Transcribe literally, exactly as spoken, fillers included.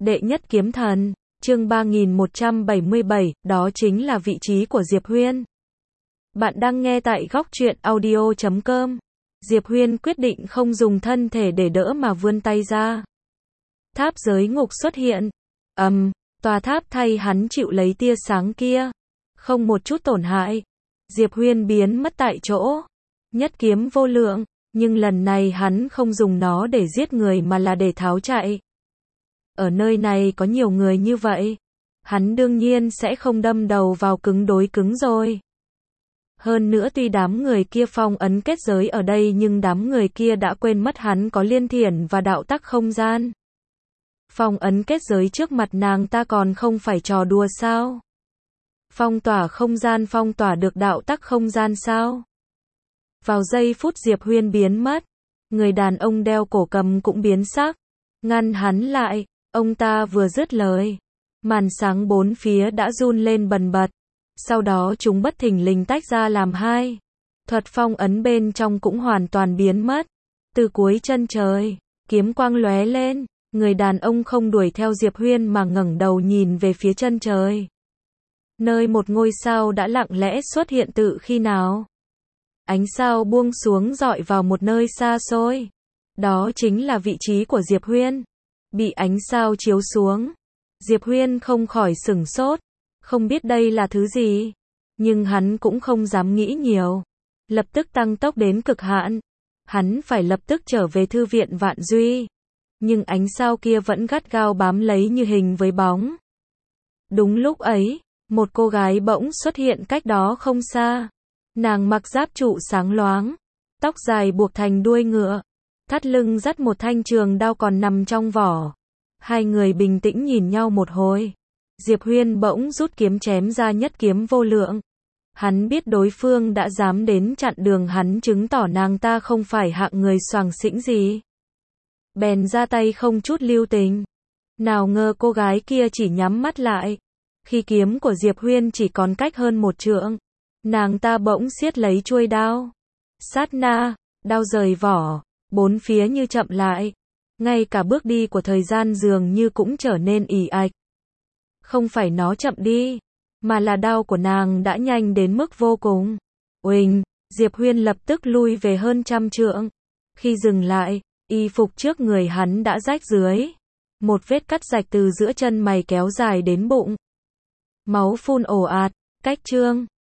Đệ nhất kiếm thần, chương ba nghìn một trăm bảy mươi bảy, đó chính là vị trí của Diệp Huyên. Bạn đang nghe tại góc truyện audio chấm com. Diệp Huyên quyết định không dùng thân thể để đỡ mà vươn tay ra. Tháp giới ngục xuất hiện. Ầm, um, tòa tháp thay hắn chịu lấy tia sáng kia. Không một chút tổn hại. Diệp Huyên biến mất tại chỗ. Nhất kiếm vô lượng, nhưng lần này hắn không dùng nó để giết người mà là để tháo chạy. Ở nơi này có nhiều người như vậy, hắn đương nhiên sẽ không đâm đầu vào cứng đối cứng rồi. Hơn nữa tuy đám người kia phong ấn kết giới ở đây nhưng đám người kia đã quên mất hắn có liên thiển và đạo tắc không gian. Phong ấn kết giới trước mặt nàng ta còn không phải trò đùa sao? Phong tỏa không gian phong tỏa được đạo tắc không gian sao? Vào giây phút Diệp Huyên biến mất, người đàn ông đeo cổ cầm cũng biến sắc, ngăn hắn lại. Ông ta vừa dứt lời, màn sáng bốn phía đã run lên bần bật. Sau đó chúng bất thình lình tách ra làm hai. Thuật phong ấn bên trong cũng hoàn toàn biến mất. Từ cuối chân trời, kiếm quang lóe lên, người đàn ông không đuổi theo Diệp Huyên mà ngẩng đầu nhìn về phía chân trời. Nơi một ngôi sao đã lặng lẽ xuất hiện tự khi nào. Ánh sao buông xuống rọi vào một nơi xa xôi. Đó chính là vị trí của Diệp Huyên. Bị ánh sao chiếu xuống, Diệp Huyên không khỏi sửng sốt, không biết đây là thứ gì, nhưng hắn cũng không dám nghĩ nhiều, lập tức tăng tốc đến cực hạn, hắn phải lập tức trở về thư viện Vạn Duy, nhưng ánh sao kia vẫn gắt gao bám lấy như hình với bóng. Đúng lúc ấy, một cô gái bỗng xuất hiện cách đó không xa, nàng mặc giáp trụ sáng loáng, tóc dài buộc thành đuôi ngựa. Thắt lưng dắt một thanh trường đao còn nằm trong vỏ. Hai người bình tĩnh nhìn nhau một hồi. Diệp Huyên bỗng rút kiếm chém ra nhất kiếm vô lượng. Hắn biết đối phương đã dám đến chặn đường hắn chứng tỏ nàng ta không phải hạng người xoàng xĩnh gì. Bèn ra tay không chút lưu tình. Nào ngờ cô gái kia chỉ nhắm mắt lại. Khi kiếm của Diệp Huyên chỉ còn cách hơn một trượng, nàng ta bỗng siết lấy chuôi đao. Sát na, đao rời vỏ. Bốn phía như chậm lại, ngay cả bước đi của thời gian dường như cũng trở nên ì ạch. Không phải nó chậm đi, mà là đao của nàng đã nhanh đến mức vô cùng. Uỳnh, Diệp Huyên lập tức lui về hơn trăm trượng. Khi dừng lại, y phục trước người hắn đã rách dưới. Một vết cắt rạch từ giữa chân mày kéo dài đến bụng. Máu phun ồ ạt, cách chương.